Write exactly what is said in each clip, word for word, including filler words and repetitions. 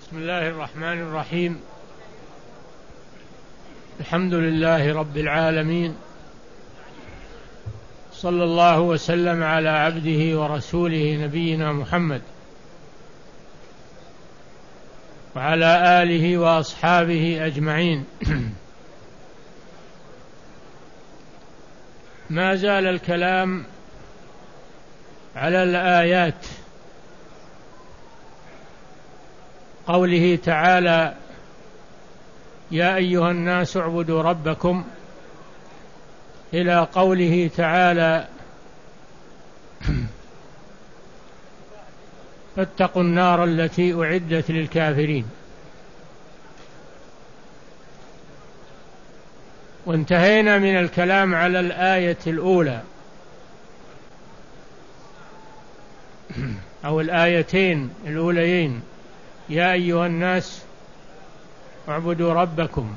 بسم الله الرحمن الرحيم. الحمد لله رب العالمين، صلى الله وسلم على عبده ورسوله نبينا محمد وعلى آله وأصحابه أجمعين. ما زال الكلام على الآيات، قوله تعالى: يا أيها الناس اعبدوا ربكم، إلى قوله تعالى: فاتقوا النار التي أعدت للكافرين. وانتهينا من الكلام على الآية الأولى أو الآيتين الأوليين: يا أيها الناس اعبدوا ربكم،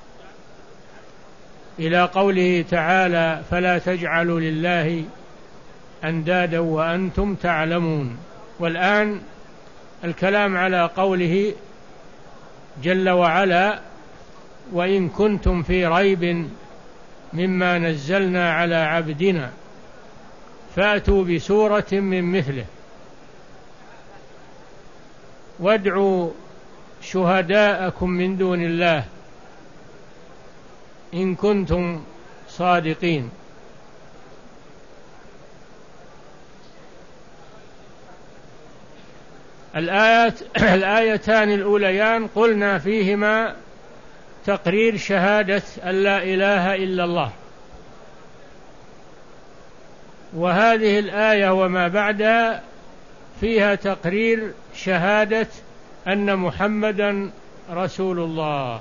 إلى قوله تعالى: فلا تجعلوا لله أندادا وأنتم تعلمون. والآن الكلام على قوله جل وعلا: وإن كنتم في ريب مما نزلنا على عبدنا فأتوا بسورة من مثله وادعوا شهداءكم من دون الله إن كنتم صادقين. الآيات الآيتان الأوليان قلنا فيهما تقرير شهادة أن لا إله إلا الله، وهذه الآية وما بعدها فيها تقرير شهادة أن محمدًا رسول الله،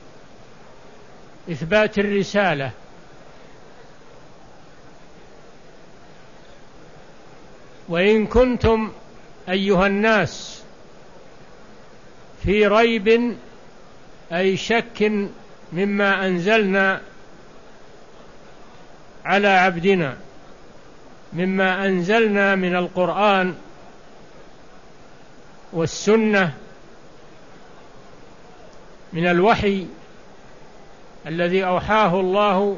إثبات الرسالة. وإن كنتم أيها الناس في ريب أي شك مما أنزلنا على عبدنا، مما أنزلنا من القرآن والسنة، من الوحي الذي أوحاه الله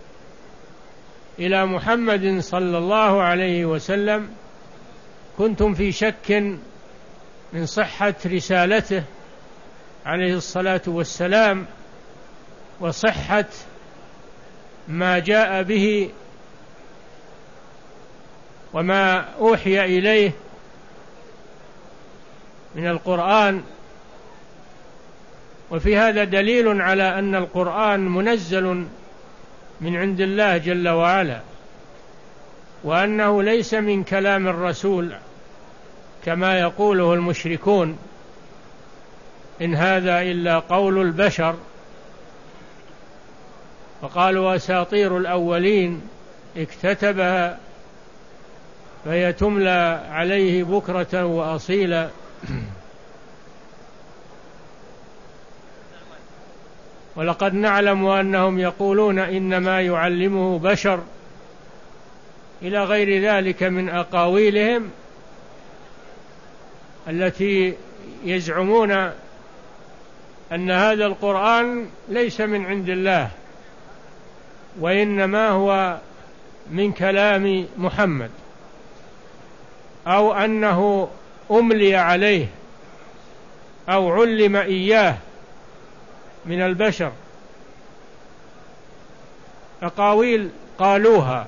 إلى محمد صلى الله عليه وسلم، كنتم في شك من صحة رسالته عليه الصلاة والسلام وصحة ما جاء به وما أوحي إليه من القرآن. وفي هذا دليل على أن القرآن منزل من عند الله جل وعلا، وأنه ليس من كلام الرسول كما يقوله المشركون: إن هذا إلا قول البشر. وقالوا: أساطير الأولين اكتتبها فهي تملى عليه بكرة وأصيلا. ولقد نعلم أنهم يقولون إنما يعلمه بشر، إلى غير ذلك من أقاويلهم التي يزعمون أن هذا القرآن ليس من عند الله، وإنما هو من كلام محمد، أو أنه أملي عليه أو علم إياه من البشر. أقاويل قالوها.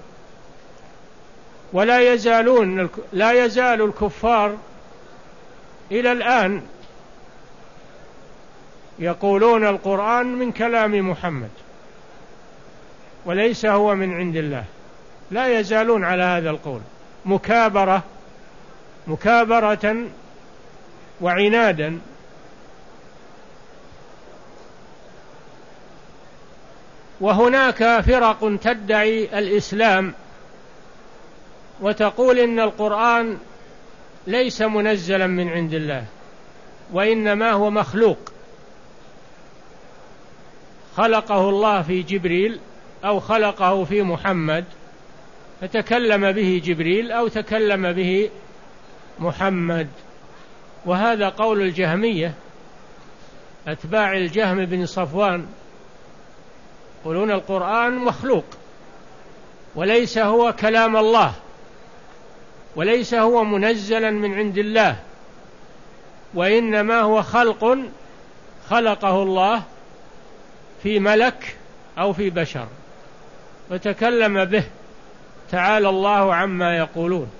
ولا يزالون لا يزال الكفار إلى الآن يقولون القرآن من كلام محمد وليس هو من عند الله، لا يزالون على هذا القول مكابرة مكابرة وعنادا. وهناك فرق تدعي الإسلام وتقول إن القرآن ليس منزلا من عند الله، وإنما هو مخلوق خلقه الله في جبريل أو خلقه في محمد، فتكلم به جبريل أو تكلم به محمد. وهذا قول الجهمية أتباع الجهم بن صفوان يقولون القرآن مخلوق وليس هو كلام الله، وليس هو منزلا من عند الله، وإنما هو خلق خلقه الله في ملك أو في بشر وتكلم به، تعالى الله عما يقولون.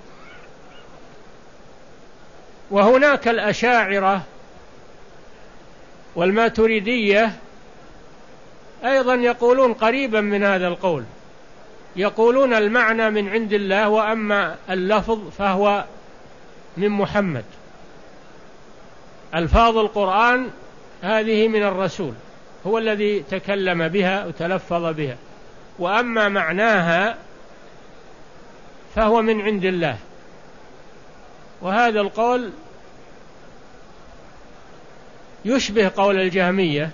وهناك الأشاعرة والماتريدية أيضا يقولون قريبا من هذا القول، يقولون المعنى من عند الله، وأما اللفظ فهو من محمد. ألفاظ القرآن هذه من الرسول، هو الذي تكلم بها وتلفظ بها، وأما معناها فهو من عند الله. وهذا القول يشبه قول الجهمية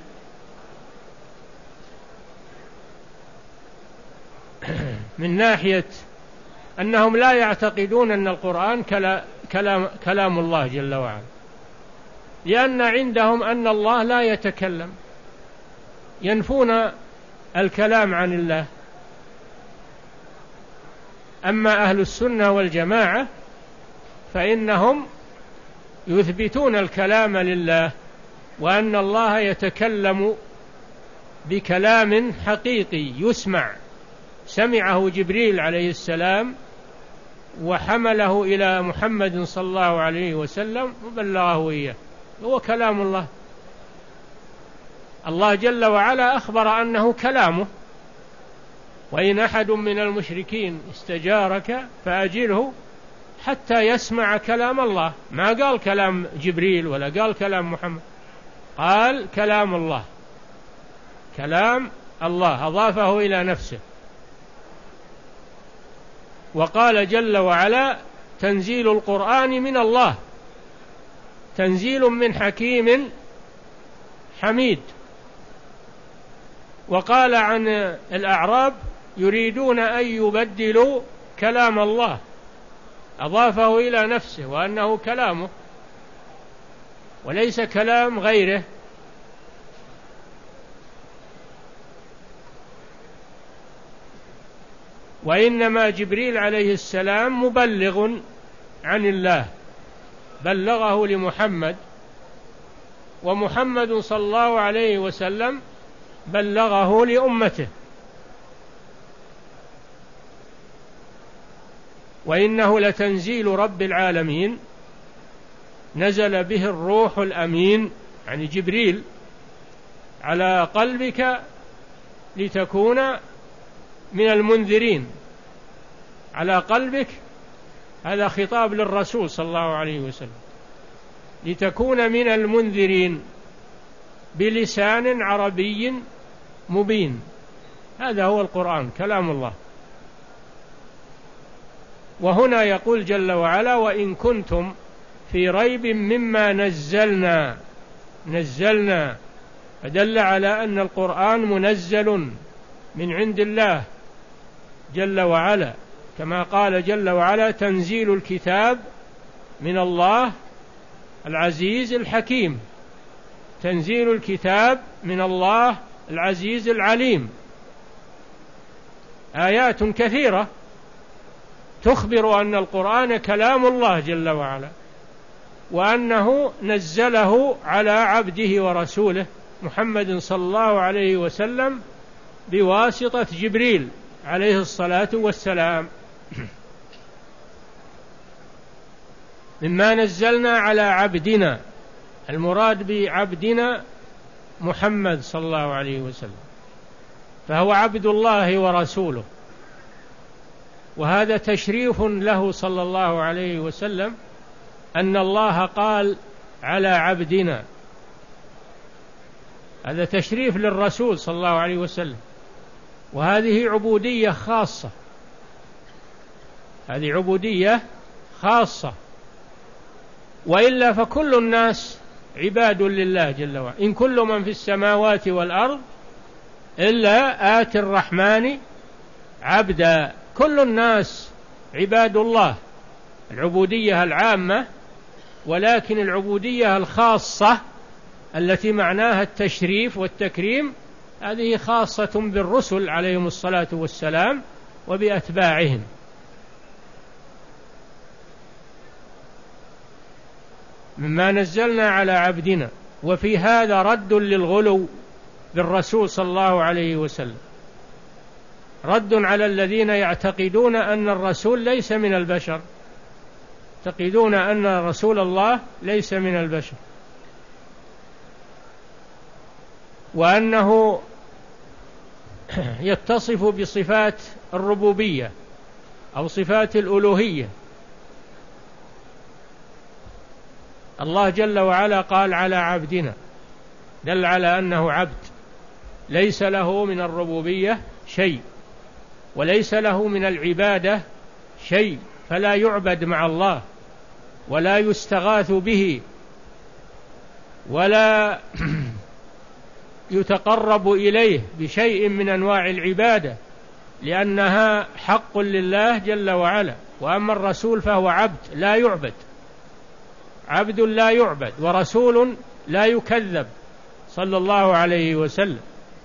من ناحية أنهم لا يعتقدون أن القرآن كلام, كلام الله جل وعلا، لأن عندهم أن الله لا يتكلم، ينفون الكلام عن الله. أما أهل السنة والجماعة فإنهم يثبتون الكلام لله، وأن الله يتكلم بكلام حقيقي يسمع، سمعه جبريل عليه السلام وحمله إلى محمد صلى الله عليه وسلم وبلغه إياه، هو كلام الله. الله جل وعلا أخبر أنه كلامه، وإن أحد من المشركين استجارك فأجره حتى يسمع كلام الله، ما قال كلام جبريل ولا قال كلام محمد، قال كلام الله، كلام الله أضافه إلى نفسه. وقال جل وعلا تنزيل القرآن من الله، تنزيل من حكيم حميد. وقال عن الأعراب يريدون أن يبدلوا كلام الله، أضافه إلى نفسه وأنه كلامه وليس كلام غيره. وإنما جبريل عليه السلام مبلغ عن الله، بلغه لمحمد، ومحمد صلى الله عليه وسلم بلغه لأمته. وإنه لتنزيل رب العالمين نزل به الروح الأمين، يعني جبريل، على قلبك لتكون من المنذرين. على قلبك هذا خطاب للرسول صلى الله عليه وسلم، لتكون من المنذرين بلسان عربي مبين. هذا هو القرآن كلام الله. وهنا يقول جل وعلا وإن كنتم في ريب مما نزلنا، نزلنا فدل على أن القرآن منزل من عند الله جل وعلا، كما قال جل وعلا تنزيل الكتاب من الله العزيز الحكيم، تنزيل الكتاب من الله العزيز العليم. آيات كثيرة تخبر أن القرآن كلام الله جل وعلا، وأنه نزله على عبده ورسوله محمد صلى الله عليه وسلم بواسطة جبريل عليه الصلاة والسلام. مما نزلنا على عبدنا، المراد بعبدنا محمد صلى الله عليه وسلم، فهو عبد الله ورسوله، وهذا تشريف له صلى الله عليه وسلم أن الله قال على عبدنا، هذا تشريف للرسول صلى الله عليه وسلم، وهذه عبودية خاصة، هذه عبودية خاصة، وإلا فكل الناس عباد لله جل وعلا. إن كل من في السماوات والأرض إلا آتي الرحمن عبدا، كل الناس عباد الله، العبودية العامة. ولكن العبودية الخاصة التي معناها التشريف والتكريم هذه خاصة بالرسل عليهم الصلاة والسلام وبأتباعهم. مما نزلنا على عبدنا. وفي هذا رد للغلو بالرسول صلى الله عليه وسلم، رد على الذين يعتقدون أن الرسول ليس من البشر، يعتقدون أن رسول الله ليس من البشر، وأنه يتصف بصفات الربوبية أو صفات الألوهية. الله جل وعلا قال على عبدنا، دل على أنه عبد ليس له من الربوبية شيء وليس له من العبادة شيء، فلا يعبد مع الله ولا يستغاث به ولا يتقرب إليه بشيء من أنواع العبادة، لأنها حق لله جل وعلا. وأما الرسول فهو عبد لا يعبد، عبد لا يعبد ورسول لا يكذب صلى الله عليه وسلم.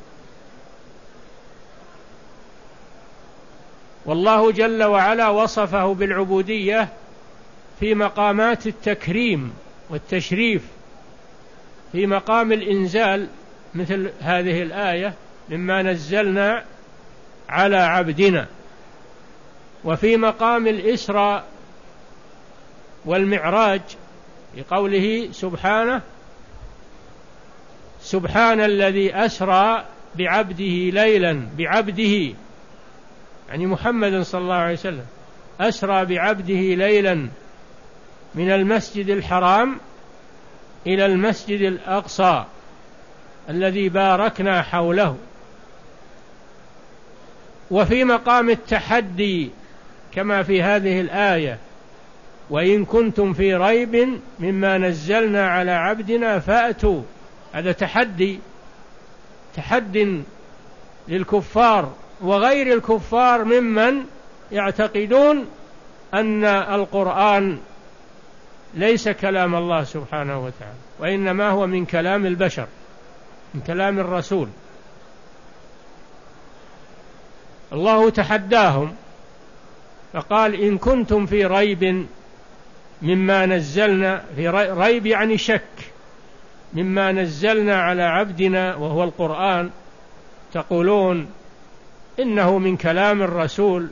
والله جل وعلا وصفه بالعبودية في مقامات التكريم والتشريف، في مقام الإنزال مثل هذه الآية مما نزلنا على عبدنا، وفي مقام الإسراء والمعراج بقوله سبحانه سبحان الذي أسرى بعبده ليلا، بعبده يعني محمد صلى الله عليه وسلم، أسرى بعبده ليلا من المسجد الحرام إلى المسجد الأقصى الذي باركنا حوله. وفي مقام التحدي كما في هذه الآية وإن كنتم في ريب مما نزلنا على عبدنا فأتوا، هذا تحدي، تحد للكفار وغير الكفار ممن يعتقدون أن القرآن ليس كلام الله سبحانه وتعالى، وإنما هو من كلام البشر، من كلام الرسول. الله تحداهم فقال إن كنتم في ريب مما نزلنا، في ريب يعني شك، مما نزلنا على عبدنا وهو القرآن، تقولون إنه من كلام الرسول،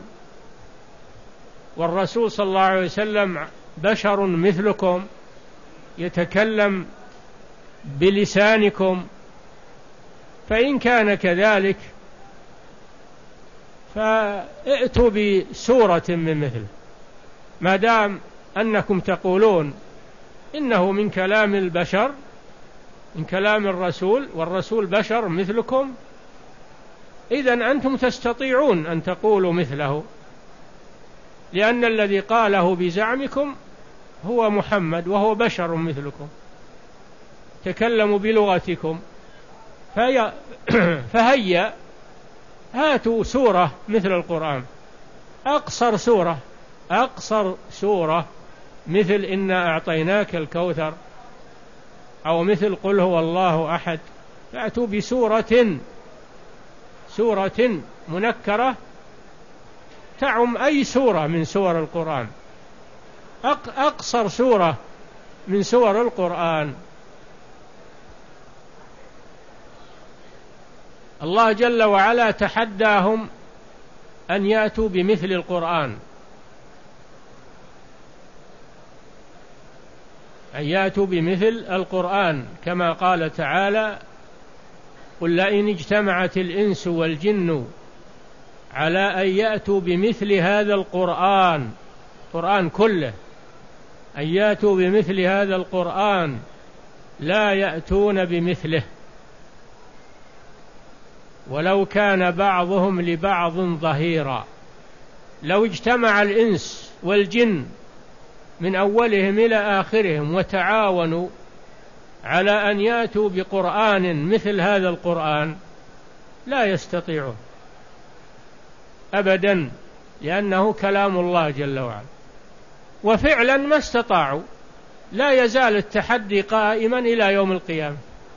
والرسول صلى الله عليه وسلم بشر مثلكم يتكلم بلسانكم، فإن كان كذلك فائتوا بسورة من مثله، ما دام أنكم تقولون إنه من كلام البشر، من كلام الرسول، والرسول بشر مثلكم، إذن أنتم تستطيعون أن تقولوا مثله، لأن الذي قاله بزعمكم هو محمد وهو بشر مثلكم، تكلموا بلغتكم، فهيا هاتوا سورة مثل القرآن، أقصر سورة، أقصر سورة مثل إنا أعطيناك الكوثر، أو مثل قل هو الله أحد، فأتوا بسورة، سورة منكرة تعم أي سورة من سور القرآن، أقصر سورة من سور القرآن. الله جل وعلا تحداهم أن يأتوا بمثل القرآن، أن يأتوا بمثل القرآن، كما قال تعالى قل لئن اجتمعت الإنس والجن على أن يأتوا بمثل هذا القرآن، القرآن كله، أن يأتوا بمثل هذا القرآن لا يأتون بمثله ولو كان بعضهم لبعض ظهيرا. لو اجتمع الإنس والجن من أولهم إلى آخرهم وتعاونوا على أن يأتوا بقرآن مثل هذا القرآن لا يستطيعون أبدا، لأنه كلام الله جل وعلا، وفعلا ما استطاعوا. لا يزال التحدي قائما إلى يوم القيامة،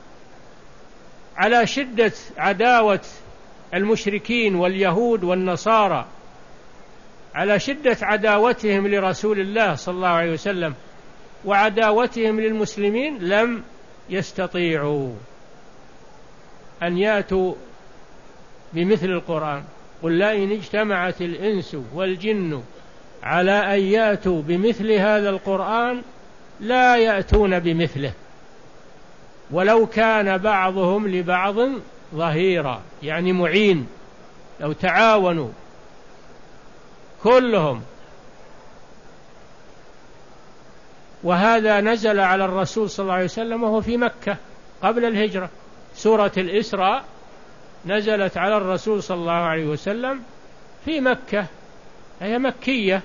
على شدة عداوة المشركين واليهود والنصارى، على شدة عداوتهم لرسول الله صلى الله عليه وسلم وعداوتهم للمسلمين، لم يستطيعوا أن يأتوا بمثل القرآن. قل لا إن اجتمعت الإنس والجن على أن يأتوا بمثل هذا القرآن لا يأتون بمثله ولو كان بعضهم لبعض ظهيرا، يعني معين، لو تعاونوا كلهم. وهذا نزل على الرسول صلى الله عليه وسلم وهو في مكة قبل الهجرة. سورة الإسراء نزلت على الرسول صلى الله عليه وسلم في مكة، هي مكية،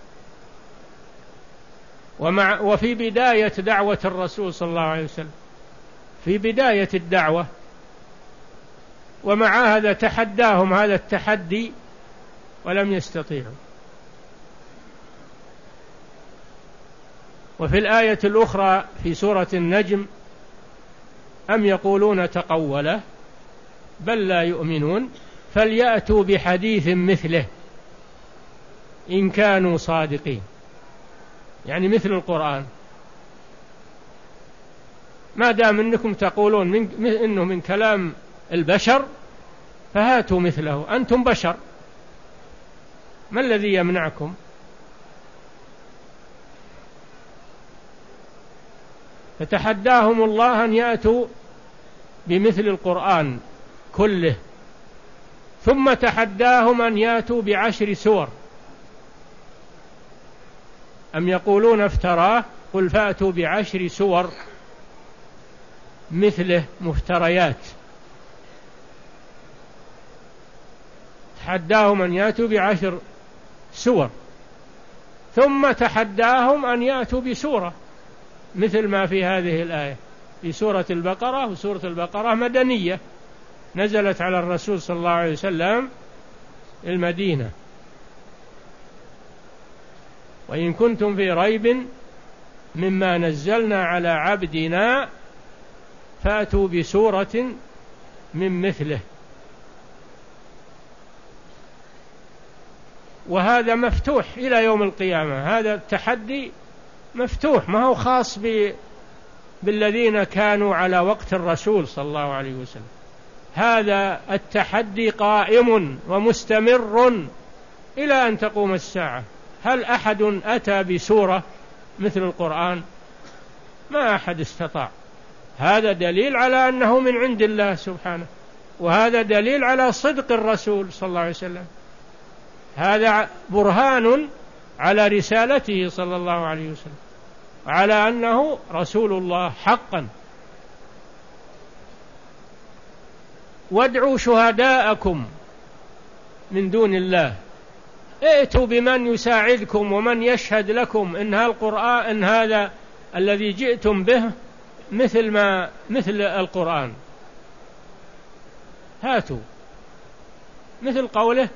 ومع وفي بداية دعوة الرسول صلى الله عليه وسلم، في بداية الدعوة. ومع هذا تحداهم هذا التحدي ولم يستطيعوا. وفي الآية الأخرى في سورة النجم: أم يقولون تقوله بل لا يؤمنون فليأتوا بحديث مثله إن كانوا صادقين، يعني مثل القرآن. ما دام أنكم تقولون من إنه من كلام البشر فهاتوا مثله، أنتم بشر، ما الذي يمنعكم؟ فتحداهم الله أن يأتوا بمثل القرآن كله، ثم تحداهم أن يأتوا بعشر سور. أم يقولون افتراه قل فأتوا بعشر سور مثله مفتريات. تحداهم أن يأتوا بعشر سور، ثم تحداهم أن يأتوا بسورة مثل ما في هذه الآية في سورة البقرة. وسورة البقرة مدنية، نزلت على الرسول صلى الله عليه وسلم المدينة. وإن كنتم في ريب مما نزلنا على عبدنا فأتوا بسورة من مثله. وهذا مفتوح إلى يوم القيامة، هذا التحدي مفتوح، ما هو خاص ب... بالذين كانوا على وقت الرسول صلى الله عليه وسلم. هذا التحدي قائم ومستمر إلى أن تقوم الساعة. هل أحد أتى بسورة مثل القرآن؟ ما أحد استطاع. هذا دليل على أنه من عند الله سبحانه، وهذا دليل على صدق الرسول صلى الله عليه وسلم. هذا برهان على رسالته صلى الله عليه وسلم، على أنه رسول الله حقا. وادعوا شهداءكم من دون الله، ائتوا بمن يساعدكم ومن يشهد لكم إن هذا القرآن إن هذا الذي جئتم به مثل ما مثل القرآن. هاتوا مثل قوله: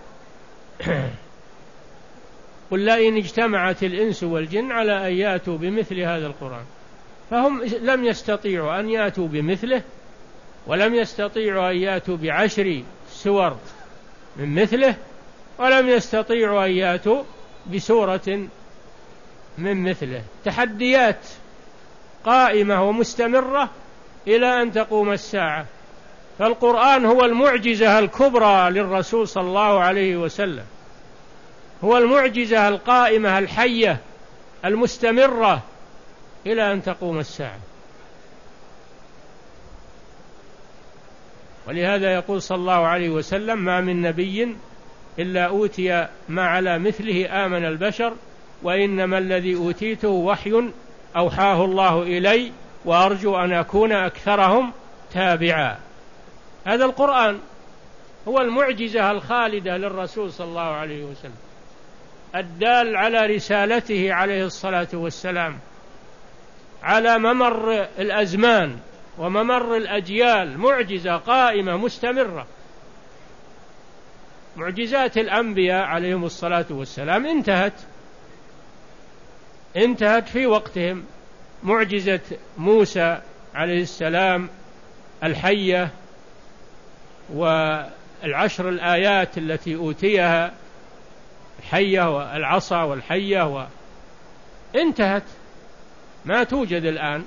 قل لا إن اجتمعت الإنس والجن على أن يأتوا بمثل هذا القرآن. فهم لم يستطيعوا أن يأتوا بمثله، ولم يستطيعوا أن يأتوا بعشر سور من مثله، ولم يستطيعوا أن يأتوا بسورة من مثله. تحديات قائمة ومستمرة إلى أن تقوم الساعة. فالقرآن هو المعجزة الكبرى للرسول صلى الله عليه وسلم، هو المعجزة القائمة الحية المستمرة إلى أن تقوم الساعة. ولهذا يقول صلى الله عليه وسلم: ما من نبي إلا أوتي ما على مثله آمن البشر، وإنما الذي أوتيته وحي أوحاه الله إلي، وأرجو أن أكون أكثرهم تابعا. هذا القرآن هو المعجزة الخالدة للرسول صلى الله عليه وسلم، الدال على رسالته عليه الصلاة والسلام على ممر الأزمان وممر الأجيال، معجزة قائمة مستمرة. معجزات الأنبياء عليهم الصلاة والسلام انتهت انتهت في وقتهم. معجزة موسى عليه السلام الحية والعشر الآيات التي أوتيها، الحية والعصا والحية و... انتهت، ما توجد الآن.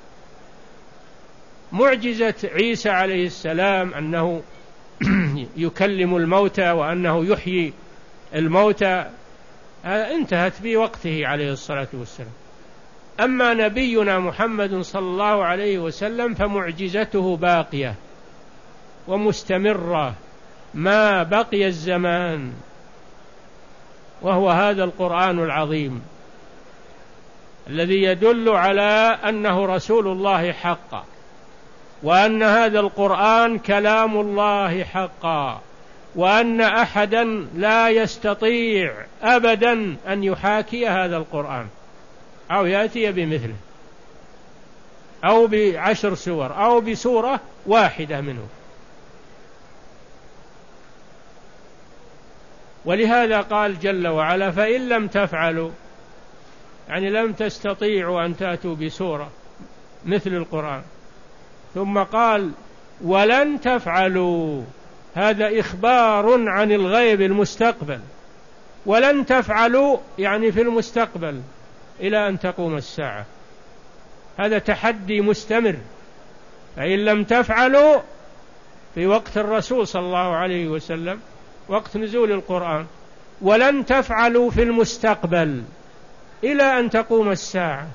معجزة عيسى عليه السلام أنه يكلم الموتى وأنه يحيي الموتى انتهت بوقته عليه الصلاة والسلام. أما نبينا محمد صلى الله عليه وسلم فمعجزته باقية ومستمرة ما بقي الزمان، وهو هذا القرآن العظيم الذي يدل على أنه رسول الله حقا، وأن هذا القرآن كلام الله حقا، وأن أحدا لا يستطيع أبدا أن يحاكي هذا القرآن أو يأتي بمثله أو بعشر سور أو بسورة واحدة منه. ولهذا قال جل وعلا: فإن لم تفعلوا، يعني لم تستطيعوا أن تأتوا بسورة مثل القرآن. ثم قال: ولن تفعلوا، هذا إخبار عن الغيب المستقبل، ولن تفعلوا يعني في المستقبل إلى أن تقوم الساعة، هذا تحدي مستمر. فإن لم تفعلوا في وقت الرسول صلى الله عليه وسلم، وقت نزول القرآن، ولن تفعلوا في المستقبل إلى أن تقوم الساعة.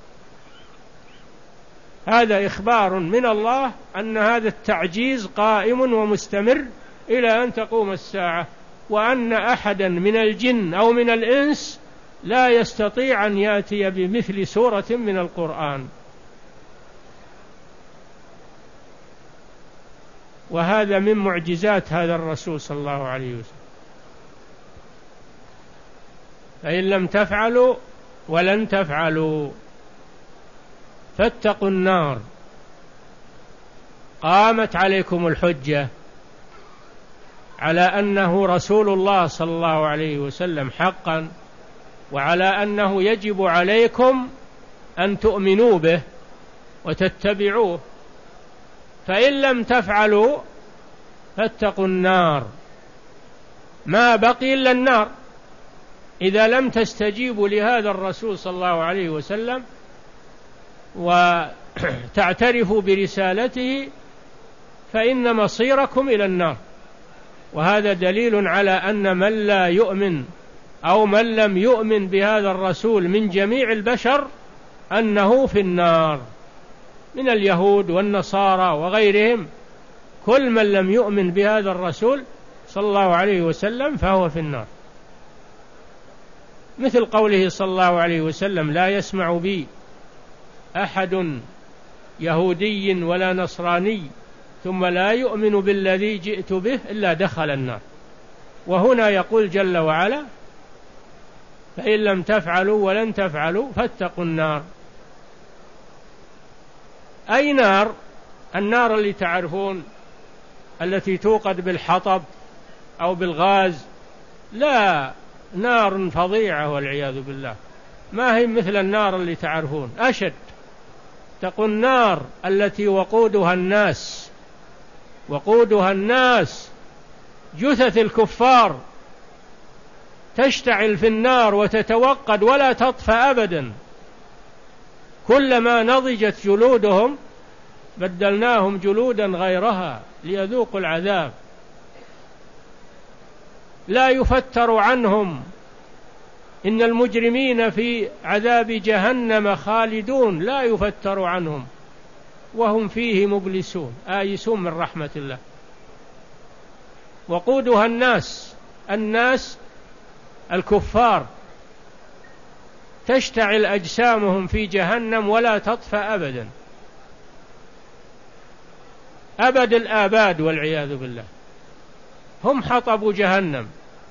هذا إخبار من الله أن هذا التعجيز قائم ومستمر إلى أن تقوم الساعة، وأن أحدا من الجن أو من الإنس لا يستطيع أن يأتي بمثل سورة من القرآن. وهذا من معجزات هذا الرسول صلى الله عليه وسلم. فإن لم تفعلوا ولن تفعلوا فاتقوا النار. قامت عليكم الحجة على أنه رسول الله صلى الله عليه وسلم حقا، وعلى أنه يجب عليكم أن تؤمنوا به وتتبعوه. فإن لم تفعلوا فاتقوا النار، ما بقي إلا النار. إذا لم تستجيبوا لهذا الرسول صلى الله عليه وسلم وتعترفوا برسالته فإن مصيركم إلى النار. وهذا دليل على أن من لا يؤمن أو من لم يؤمن بهذا الرسول من جميع البشر أنه في النار، من اليهود والنصارى وغيرهم. كل من لم يؤمن بهذا الرسول صلى الله عليه وسلم فهو في النار. مثل قوله صلى الله عليه وسلم: لا يسمع بي أحد يهودي ولا نصراني ثم لا يؤمن بالذي جئت به إلا دخل النار. وهنا يقول جل وعلا: فإن لم تفعلوا ولن تفعلوا فاتقوا النار. أي نار؟ النار اللي تعرفون التي توقد بالحطب أو بالغاز، لا، نار فظيعة والعياذ بالله، ما هي مثل النار اللي تعرفون، أشد. اتقوا النار التي وقودها الناس، وقودها الناس جثث الكفار تشتعل في النار وتتوقد ولا تطفأ أبدا. كلما نضجت جلودهم بدلناهم جلودا غيرها ليذوقوا العذاب. لا يفتر عنهم، إن المجرمين في عذاب جهنم خالدون لا يفتر عنهم وهم فيه مبلسون آيسون من رحمة الله. وقودها الناس، الناس الكفار تشتعل أجسامهم في جهنم ولا تطفأ أبدا، أبد الآباد والعياذ بالله. هم حطب جهنم،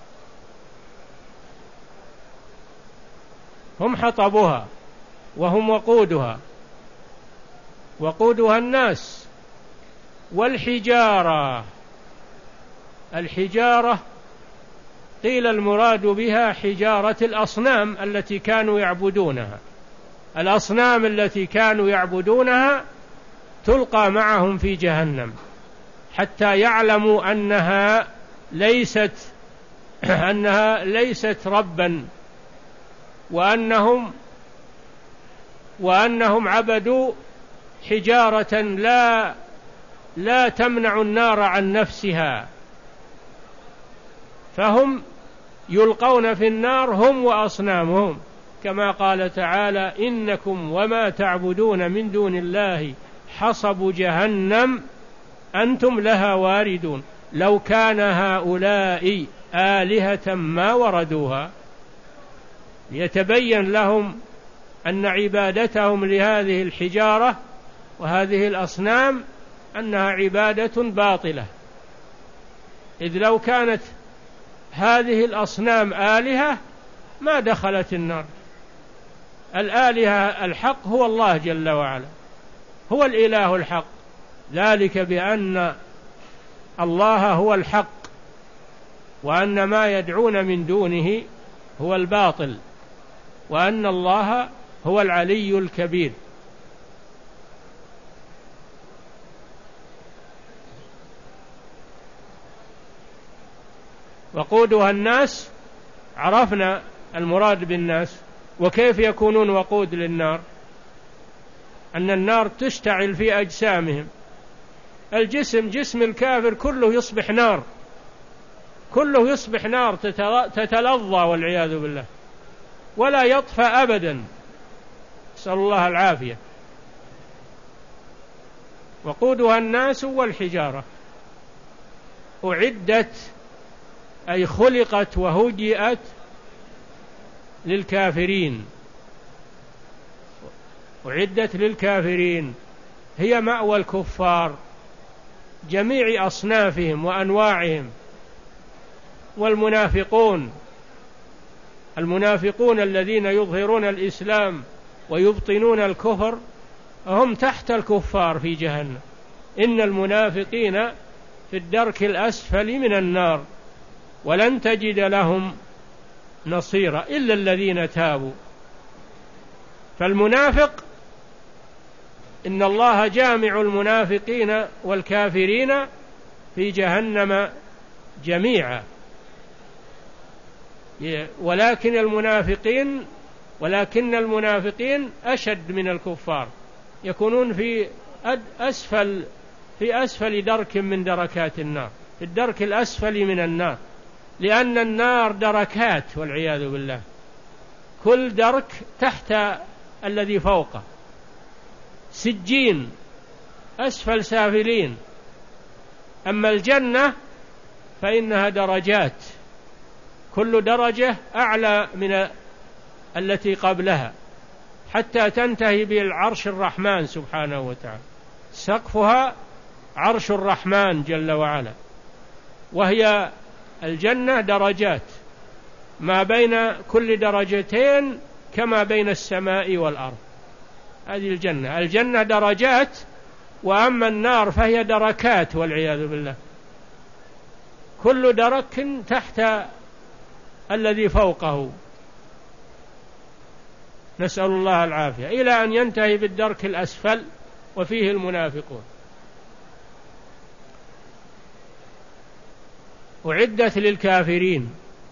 هم حطبها وهم وقودها. وقودها الناس والحجارة. الحجارة قيل المراد بها حجارة الأصنام التي كانوا يعبدونها. الأصنام التي كانوا يعبدونها تلقى معهم في جهنم، حتى يعلموا أنها ليست أنها ليست ربا، وأنهم وأنهم عبدوا حجارة لا لا تمنع النار عن نفسها، فهم يلقون في النار هم وأصنامهم، كما قال تعالى: إنكم وما تعبدون من دون الله حصب جهنم أنتم لها واردون لو كان هؤلاء آلهة ما وردوها. ليتبين لهم أن عبادتهم لهذه الحجارة وهذه الأصنام أنها عبادة باطلة، إذ لو كانت هذه الأصنام آلهة ما دخلت النار. الآلهة الحق هو الله جل وعلا، هو الإله الحق، ذلك بأن الله هو الحق وأن ما يدعون من دونه هو الباطل، وأن الله هو العلي الكبير. وقودها الناس، عرفنا المراد بالناس، وكيف يكونون وقود للنار؟ أن النار تشتعل في أجسامهم. الجسم جسم الكافر كله يصبح نار، كله يصبح نار تتلظى والعياذ بالله، ولا يطفى أبدا، نسأل الله العافية. وقودها الناس والحجارة، أعدت أي خلقت وهيئت للكافرين، أعدت للكافرين، هي مأوى الكفار جميع أصنافهم وأنواعهم. والمنافقون، المنافقون الذين يظهرون الإسلام ويبطنون الكفر هم تحت الكفار في جهنم. إن المنافقين في الدرك الأسفل من النار ولن تجد لهم نصيرا إلا الذين تابوا. فالمنافق إن الله جامع المنافقين والكافرين في جهنم جميعا، ولكن المنافقين ولكن المنافقين أشد من الكفار، يكونون في أسفل في أسفل درك من دركات النار، في الدرك الأسفل من النار، لأن النار دركات والعياذ بالله، كل درك تحت الذي فوقه، سجين أسفل سافلين. أما الجنة فإنها درجات، كل درجة أعلى من التي قبلها، حتى تنتهي بالعرش الرحمن سبحانه وتعالى، سقفها عرش الرحمن جل وعلا. وهي الجنة درجات، ما بين كل درجتين كما بين السماء والأرض. هذه الجنة، الجنة درجات، وأما النار فهي دركات والعياذ بالله، كل درك تحت الذي فوقه، نسأل الله العافية، إلى أن ينتهي بالدرك الأسفل وفيه المنافقون. أعدت للكافرين،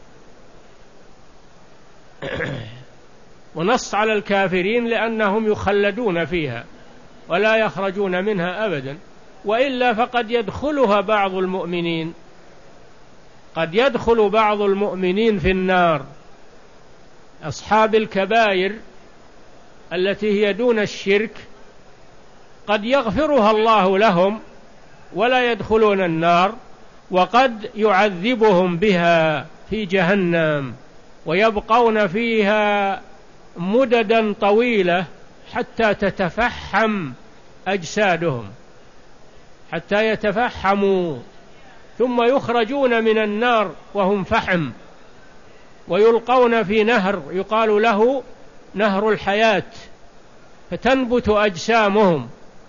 ونص على الكافرين لأنهم يخلدون فيها ولا يخرجون منها أبدا، وإلا فقد يدخلها بعض المؤمنين، قد يدخل بعض المؤمنين في النار، أصحاب الكبائر التي هي دون الشرك قد يغفرها الله لهم ولا يدخلون النار، وقد يعذبهم بها في جهنم ويبقون فيها مددا طويلة حتى تتفحم أجسادهم، حتى يتفحموا، ثم يخرجون من النار وهم فحم، ويلقون في نهر يقال له نهر الحياة، فتنبت أجسامهم،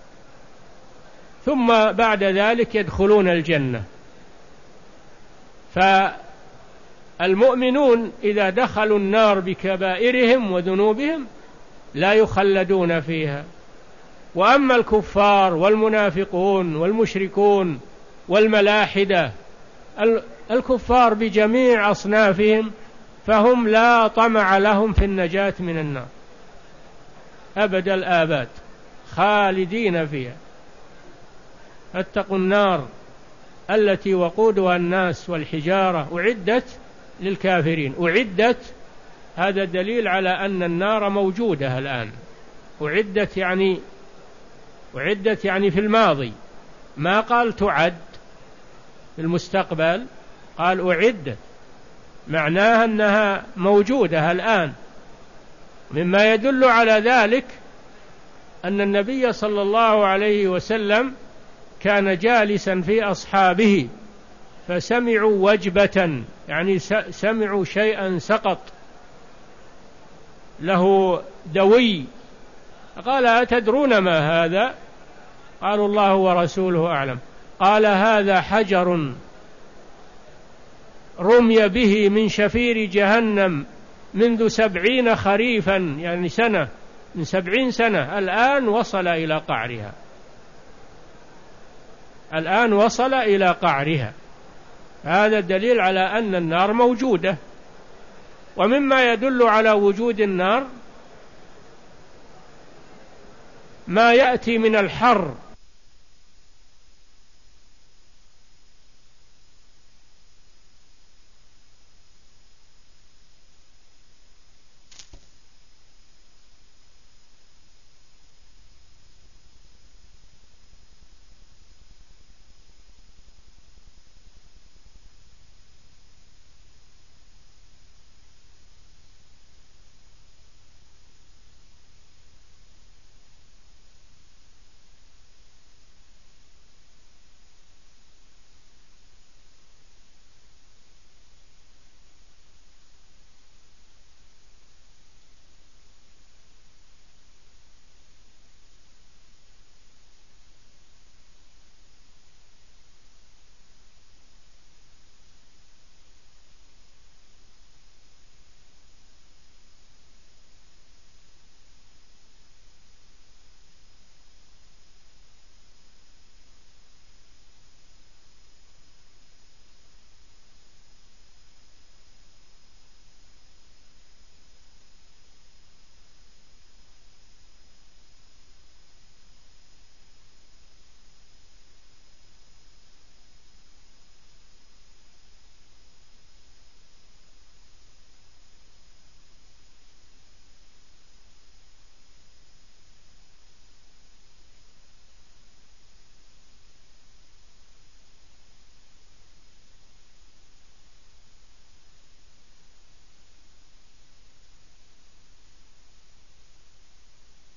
ثم بعد ذلك يدخلون الجنة. فالمؤمنون إذا دخلوا النار بكبائرهم وذنوبهم لا يخلدون فيها، وأما الكفار والمنافقون والمشركون والملاحدة الكفار بجميع أصنافهم، فهم لا طمع لهم في النجاة من النار أبد الآباد، خالدين فيها. اتقوا النار التي وقودها الناس والحجارة أعدت للكافرين. أعدت، هذا دليل على أن النار موجودة الآن. أعدت يعني أعدت يعني في الماضي، ما قال تعد في المستقبل، قال أعدت، معناها أنها موجودة الآن. مما يدل على ذلك أن النبي صلى الله عليه وسلم كان جالسا في أصحابه فسمعوا وجبة، يعني سمعوا شيئا سقط له دوي، قال أتدرون ما هذا؟ قالوا الله ورسوله أعلم. قال هذا حجر رمي به من شفير جهنم منذ سبعين خريفا، يعني سنة، من سبعين سنة، الآن وصل إلى قعرها، الآن وصل إلى قعرها. هذا دليل على أن النار موجودة. ومما يدل على وجود النار ما يأتي من الحر